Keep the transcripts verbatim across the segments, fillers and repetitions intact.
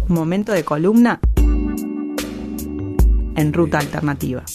Momento de columna en Ruta Alternativa.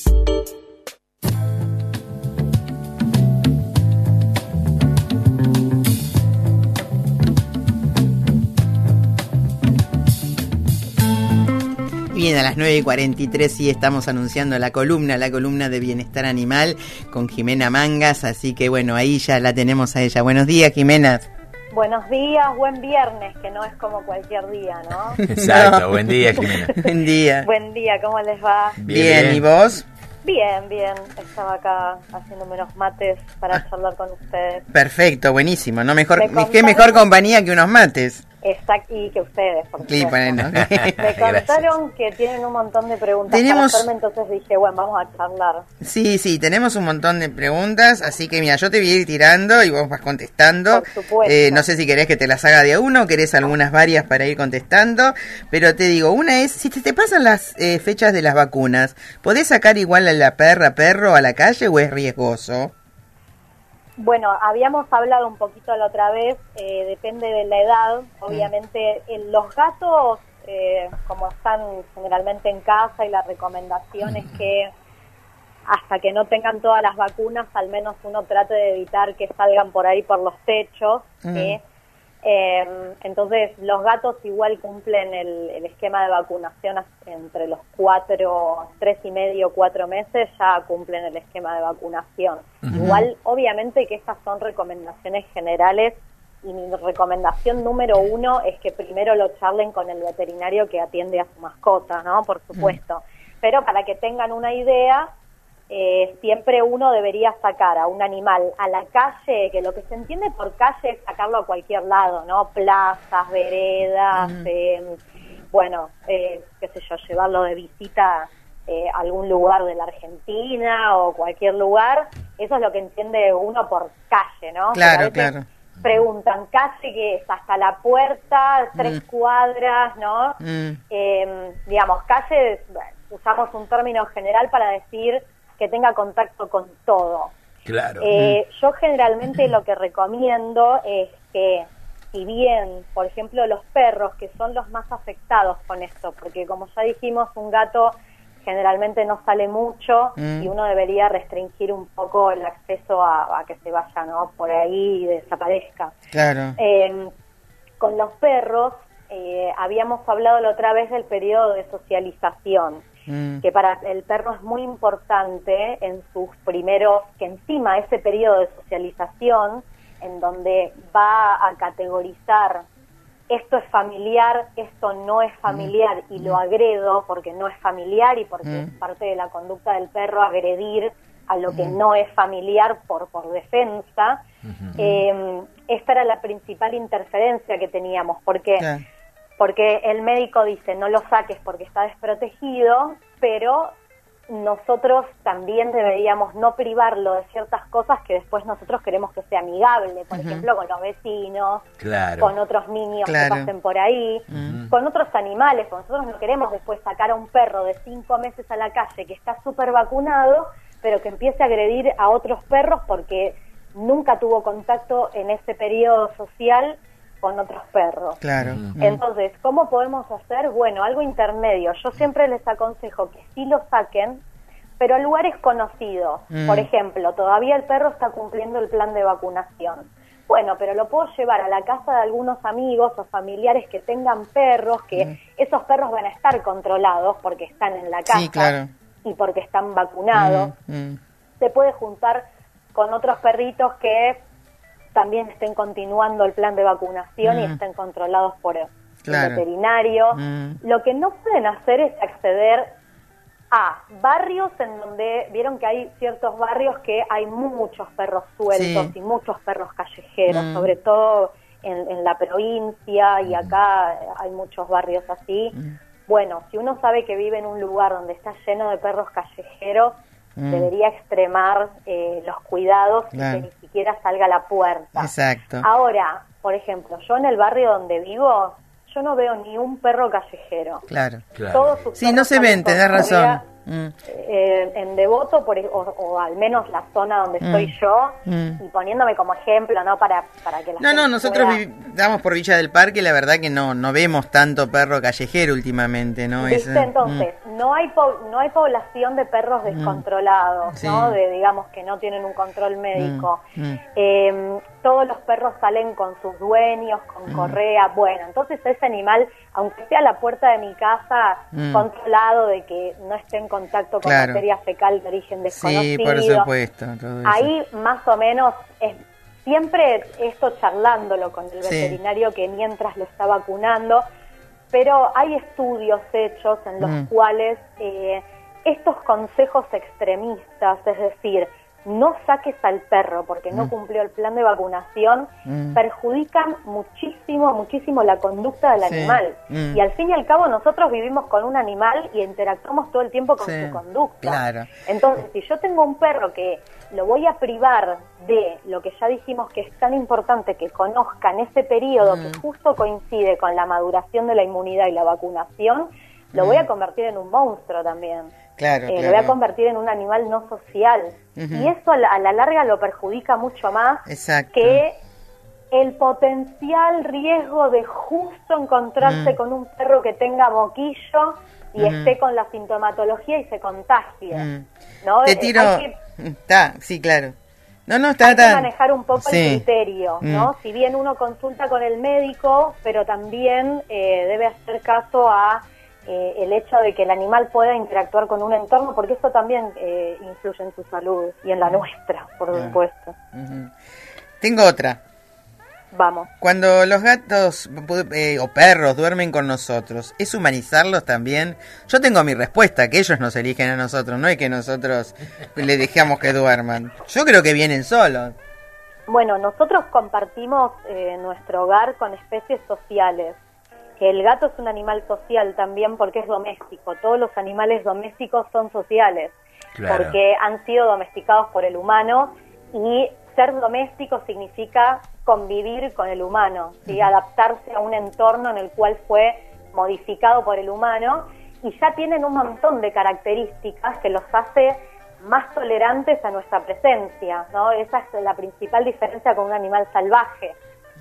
Bien, a las nueve y cuarenta y tres sí estamos anunciando la columna, la columna de Bienestar Animal con Jimena Mangas, así que bueno, ahí ya la tenemos a ella. Buenos días, Jimena. Buenos días, buen viernes, que no es como cualquier día, ¿no? Exacto, No. Buen día, Jimena. Buen día. Buen día, ¿cómo les va? Bien, bien. ¿Y vos? Bien, bien, estaba acá haciéndome unos mates para ah. charlar con ustedes. Perfecto, buenísimo, no mejor, qué mejor compañía que unos mates. Exacto, y que ustedes, por sí, bueno. Me contaron que tienen un montón de preguntas tenemos... para hacerme, entonces dije, bueno, vamos a charlar. Sí, sí, tenemos un montón de preguntas, así que mira, yo te voy a ir tirando y vos vas contestando. Por supuesto. Eh, no sé si querés que te las haga de a uno o querés algunas varias para ir contestando, pero te digo, una es, si te, te pasan las eh, fechas de las vacunas, ¿podés sacar igual a la perra, perro a la calle o es riesgoso? Bueno, habíamos hablado un poquito la otra vez, eh, depende de la edad, obviamente en los gatos, eh, como están generalmente en casa y la recomendación es que hasta que no tengan todas las vacunas, al menos uno trate de evitar que salgan por ahí por los techos, ¿sí? Eh, entonces los gatos igual cumplen el, el esquema de vacunación entre los cuatro, tres y medio, cuatro meses, ya cumplen el esquema de vacunación. Uh-huh. Igual, obviamente que estas son recomendaciones generales y mi recomendación número uno es que primero lo charlen con el veterinario que atiende a su mascota, ¿no? Por supuesto. Uh-huh. Pero para que tengan una idea, Eh, siempre uno debería sacar a un animal a la calle, que lo que se entiende por calle es sacarlo a cualquier lado, ¿no? Plazas, veredas, mm. eh, bueno, eh, qué sé yo, llevarlo de visita eh, a algún lugar de la Argentina o cualquier lugar, eso es lo que entiende uno por calle, ¿no? Claro, claro. Preguntan, calle que es hasta la puerta, tres mm. cuadras, ¿no? Mm. Eh, digamos, calle, bueno, usamos un término general para decir que tenga contacto con todo. Claro. Eh, mm. Yo generalmente lo que recomiendo es que, si bien, por ejemplo, los perros, que son los más afectados con esto, porque como ya dijimos, un gato generalmente no sale mucho mm. y uno debería restringir un poco el acceso a, a que se vaya, ¿no? Por ahí y desaparezca. Claro. Eh, con los perros, eh, habíamos hablado la otra vez del periodo de socialización, que para el perro es muy importante en sus primeros, que encima ese periodo de socialización, en donde va a categorizar esto es familiar, esto no es familiar, y lo agredo porque no es familiar y porque es parte de la conducta del perro agredir a lo que no es familiar por, por defensa, eh, esta era la principal interferencia que teníamos, porque... Yeah. Porque el médico dice, no lo saques porque está desprotegido, pero nosotros también deberíamos no privarlo de ciertas cosas que después nosotros queremos que sea amigable, por uh-huh. ejemplo, con los vecinos, claro. con otros niños claro. que pasen por ahí, uh-huh. con otros animales. Nosotros no queremos después sacar a un perro de cinco meses a la calle que está súper vacunado, pero que empiece a agredir a otros perros porque nunca tuvo contacto en ese periodo social con otros perros. Claro. Entonces, ¿cómo podemos hacer? Bueno, algo intermedio. Yo siempre les aconsejo que sí lo saquen, pero a lugares conocidos. Mm. Por ejemplo, todavía el perro está cumpliendo el plan de vacunación. Bueno, pero lo puedo llevar a la casa de algunos amigos o familiares que tengan perros, que mm. esos perros van a estar controlados porque están en la casa sí, claro. y porque están vacunados. Mm. Mm. Se puede juntar con otros perritos que también estén continuando el plan de vacunación mm. y estén controlados por el claro. veterinario. Mm. Lo que no pueden hacer es acceder a barrios en donde, vieron que hay ciertos barrios que hay muchos perros sueltos sí. y muchos perros callejeros, mm. sobre todo en, en la provincia, y acá hay muchos barrios así. Mm. Bueno, si uno sabe que vive en un lugar donde está lleno de perros callejeros, Mm. debería extremar eh, los cuidados claro. y que ni siquiera salga a la puerta. Exacto. Ahora, por ejemplo, yo en el barrio donde vivo, yo no veo ni un perro callejero. Claro. claro. Todos sus sí, no se ven, tenés razón. Mm. Eh, en Devoto, por, o, o al menos la zona donde Mm. estoy yo, Mm. y poniéndome como ejemplo, ¿no? Para, para que la No, gente no, nosotros pueda... vivi- estamos por Villa del Parque y la verdad que no no vemos tanto perro callejero últimamente, ¿no? ¿Viste? Ese- Entonces, no hay po- no hay población de perros descontrolados, Sí. ¿no? De, digamos, que no tienen un control médico. Mm, mm. Eh, todos los perros salen con sus dueños, con correa. Bueno, entonces ese animal, aunque esté a la puerta de mi casa, Mm. controlado de que no esté en contacto con Claro. materia fecal de origen desconocido. Sí, por supuesto. Todo eso. Ahí más o menos es siempre esto charlándolo con el Sí. veterinario que mientras lo está vacunando, pero hay estudios hechos en los Mm. cuales eh, estos consejos extremistas, es decir, no saques al perro porque no Mm. cumplió el plan de vacunación, Mm. perjudican muchísimo, muchísimo la conducta del Sí. animal. Mm. Y al fin y al cabo nosotros vivimos con un animal y interactuamos todo el tiempo con Sí. su conducta. Claro. Entonces, si yo tengo un perro que lo voy a privar de lo que ya dijimos que es tan importante que conozca en ese periodo Mm. que justo coincide con la maduración de la inmunidad y la vacunación, lo voy a convertir en un monstruo también. Claro, Eh, Lo claro. voy a convertir en un animal no social. Ujú. Y eso a la, a la larga lo perjudica mucho más Exacto. que el potencial riesgo de justo encontrarse Mm. con un perro que tenga moquillo y Ujú. esté con la sintomatología y se contagie. Mm. ¿no? Te Eh, tiro... hay que- Está, sí, claro. No, no, está hay que tan... manejar un poco Sí. el criterio, ¿no? Mm. Si bien uno consulta con el médico, pero también eh, debe hacer caso a eh, el hecho de que el animal pueda interactuar con un entorno, porque eso también eh, influye en su salud y en la nuestra, por Claro. supuesto. Ujú. Tengo otra. Vamos. Cuando los gatos eh, o perros duermen con nosotros, ¿es humanizarlos también? Yo tengo mi respuesta, que ellos nos eligen a nosotros, no es que nosotros le dejamos que duerman. Yo creo que vienen solos. Bueno, nosotros compartimos eh, nuestro hogar con especies sociales. Que el gato es un animal social también porque es doméstico. Todos los animales domésticos son sociales. Claro. Porque han sido domesticados por el humano y ser doméstico significa convivir con el humano, ¿sí? Adaptarse a un entorno en el cual fue modificado por el humano y ya tienen un montón de características que los hace más tolerantes a nuestra presencia, ¿no? Esa es la principal diferencia con un animal salvaje,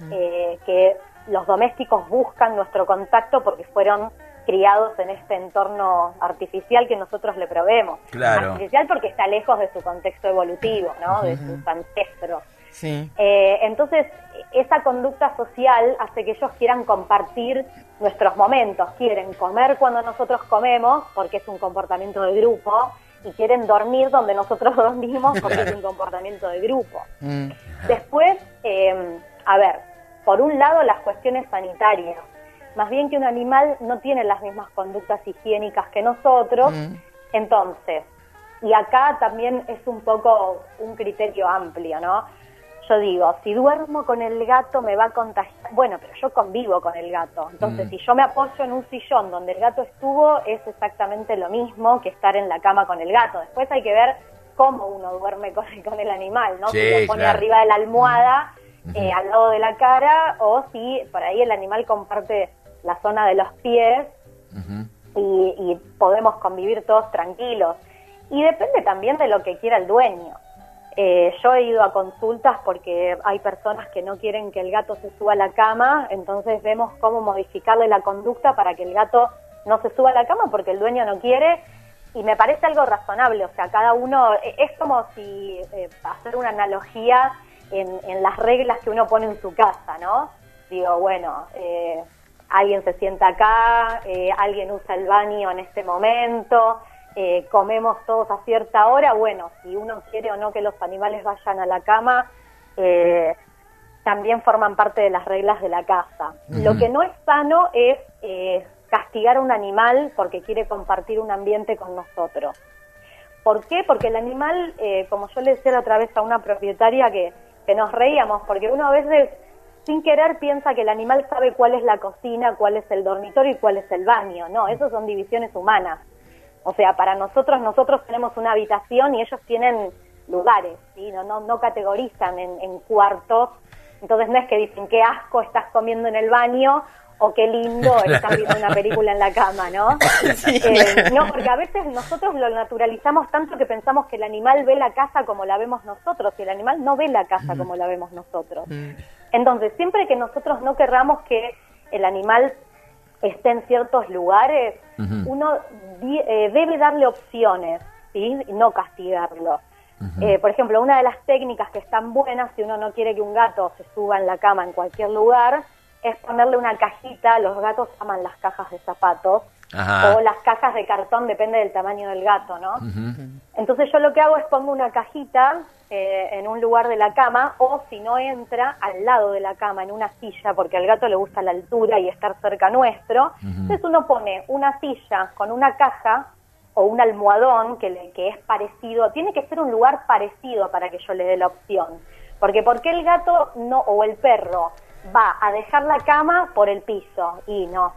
eh, que los domésticos buscan nuestro contacto porque fueron criados en este entorno artificial que nosotros le proveemos. Claro. Artificial porque está lejos de su contexto evolutivo, ¿no? De sus ancestros. Sí. Eh, entonces, esa conducta social hace que ellos quieran compartir nuestros momentos, quieren comer cuando nosotros comemos, porque es un comportamiento de grupo, y quieren dormir donde nosotros dormimos, porque es un comportamiento de grupo. Mm. Después, eh, a ver, por un lado las cuestiones sanitarias, más bien que un animal no tiene las mismas conductas higiénicas que nosotros, Mm. entonces, y acá también es un poco un criterio amplio, ¿no? Yo digo, si duermo con el gato me va a contagiar, bueno, pero yo convivo con el gato, entonces Mm. si yo me apoyo en un sillón donde el gato estuvo, es exactamente lo mismo que estar en la cama con el gato. Después hay que ver cómo uno duerme con el, con el animal, ¿no? Sí, si lo pone claro. arriba de la almohada, eh, al lado de la cara, o si por ahí el animal comparte la zona de los pies Ujú. y, y podemos convivir todos tranquilos. Y depende también de lo que quiera el dueño. Eh, yo he ido a consultas porque hay personas que no quieren que el gato se suba a la cama, entonces vemos cómo modificarle la conducta para que el gato no se suba a la cama porque el dueño no quiere, y me parece algo razonable. O sea, cada uno, eh, es como si, eh, hacer una analogía en, en las reglas que uno pone en su casa, ¿no? Digo, bueno, eh, alguien se sienta acá, eh, alguien usa el baño en este momento, eh, comemos todos a cierta hora. Bueno, si uno quiere o no que los animales vayan a la cama, eh, también forman parte de las reglas de la casa. Ujú. Lo que no es sano es eh, castigar a un animal porque quiere compartir un ambiente con nosotros. ¿Por qué? Porque el animal, eh, como yo le decía la otra vez a una propietaria que, que nos reíamos, porque uno a veces sin querer piensa que el animal sabe cuál es la cocina, cuál es el dormitorio y cuál es el baño. No, eso son divisiones humanas. O sea, para nosotros, nosotros tenemos una habitación y ellos tienen lugares, ¿sí? No, no, no categorizan en, en cuartos. Entonces no es que dicen qué asco estás comiendo en el baño o qué lindo estar viendo una película en la cama, ¿no? Sí, eh, claro. No, porque a veces nosotros lo naturalizamos tanto que pensamos que el animal ve la casa como la vemos nosotros, y el animal no ve la casa como la vemos nosotros. Mm. Entonces, siempre que nosotros no querramos que el animal esté en ciertos lugares, Ujú. uno di- eh, debe darle opciones, ¿sí? Y no castigarlo. Ujú. Eh, por ejemplo, una de las técnicas que están buenas, si uno no quiere que un gato se suba en la cama en cualquier lugar, es ponerle una cajita. Los gatos aman las cajas de zapatos, Ajá. o las cajas de cartón, depende del tamaño del gato, ¿no? Ujú. Entonces yo lo que hago es pongo una cajita eh, en un lugar de la cama, o si no entra, al lado de la cama, en una silla, porque al gato le gusta la altura y estar cerca nuestro. Ujú. Entonces uno pone una silla con una caja o un almohadón que, le, que es parecido, tiene que ser un lugar parecido para que yo le dé la opción. Porque ¿por qué el gato no o el perro va a dejar la cama por el piso? Y no.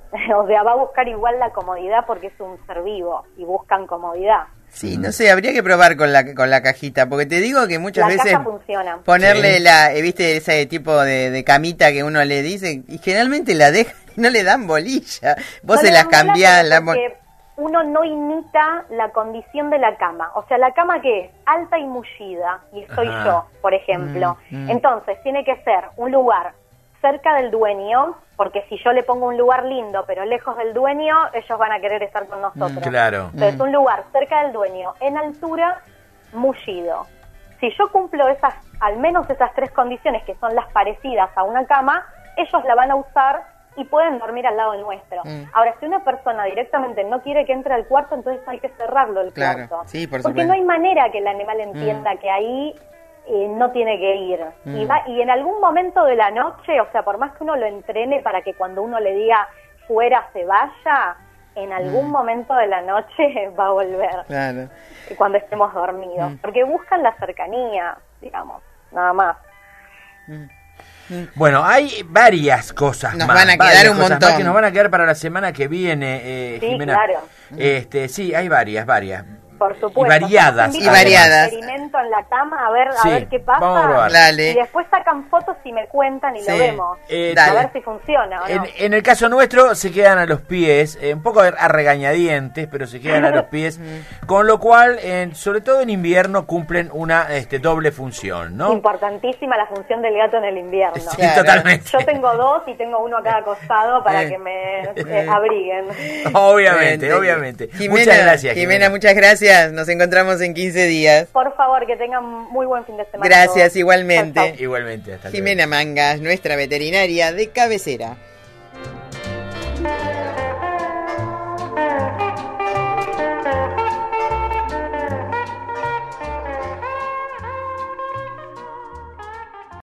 O sea, va a buscar igual la comodidad porque es un ser vivo y buscan comodidad. Sí, no sé, habría que probar con la con la cajita, porque te digo que muchas La veces caja funciona. ponerle Sí. la, eh, viste, ese tipo de, de camita que uno le dice, y generalmente la dejan y no le dan bolilla. Vos No se le las dan bola, cambiás, pero la mo- porque uno no imita la condición de la cama. O sea, la cama que es alta y mullida, y soy Ajá. yo, por ejemplo. Mm, mm. Entonces, tiene que ser un lugar cerca del dueño, porque si yo le pongo un lugar lindo, pero lejos del dueño, ellos van a querer estar con nosotros. Claro. Entonces, Mm. un lugar cerca del dueño, en altura, mullido. Si yo cumplo esas, al menos esas tres condiciones, que son las parecidas a una cama, ellos la van a usar y pueden dormir al lado nuestro. Mm. Ahora, si una persona directamente no quiere que entre al cuarto, entonces hay que cerrarlo el Claro, cuarto. sí, por Porque supuesto. no hay manera que el animal entienda que ahí eh, no tiene que ir. Mm. Y, va, y en algún momento de la noche, o sea, por más que uno lo entrene para que cuando uno le diga fuera se vaya, en algún Mm. momento de la noche va a volver, Claro. cuando estemos dormidos. Mm. Porque buscan la cercanía, digamos, nada más. Bueno, hay varias cosas Nos más. van a quedar varias un cosas montón. más que nos van a quedar para la semana que viene, eh, Sí, Jimena. claro. Este, sí, hay varias, varias. Por supuesto. Y variadas. Los Y invito a hacer un variadas. experimento en la cama a ver, Sí, a ver qué pasa. vamos a probar. Dale. Y después sacan fotos y me cuentan y Sí. lo vemos. Eh, a dale. ver si funciona o no. En, en el caso nuestro se quedan a los pies, eh, un poco a regañadientes, pero se quedan a los pies, con lo cual, en- sobre todo en invierno, cumplen una este, doble función, ¿no? Importantísima la función del gato en el invierno. Sí, Claro. totalmente. Yo tengo dos y tengo uno a cada costado para Eh. que me eh, abriguen. Obviamente, Bueno, obviamente. Jimena, Muchas gracias, Jimena, Jimena. muchas gracias. Nos encontramos en quince días. Por favor, que tengan muy buen fin de semana. Gracias, todos. igualmente. Chau, chau. Igualmente, hasta luego. Jimena Mangas, nuestra veterinaria de cabecera.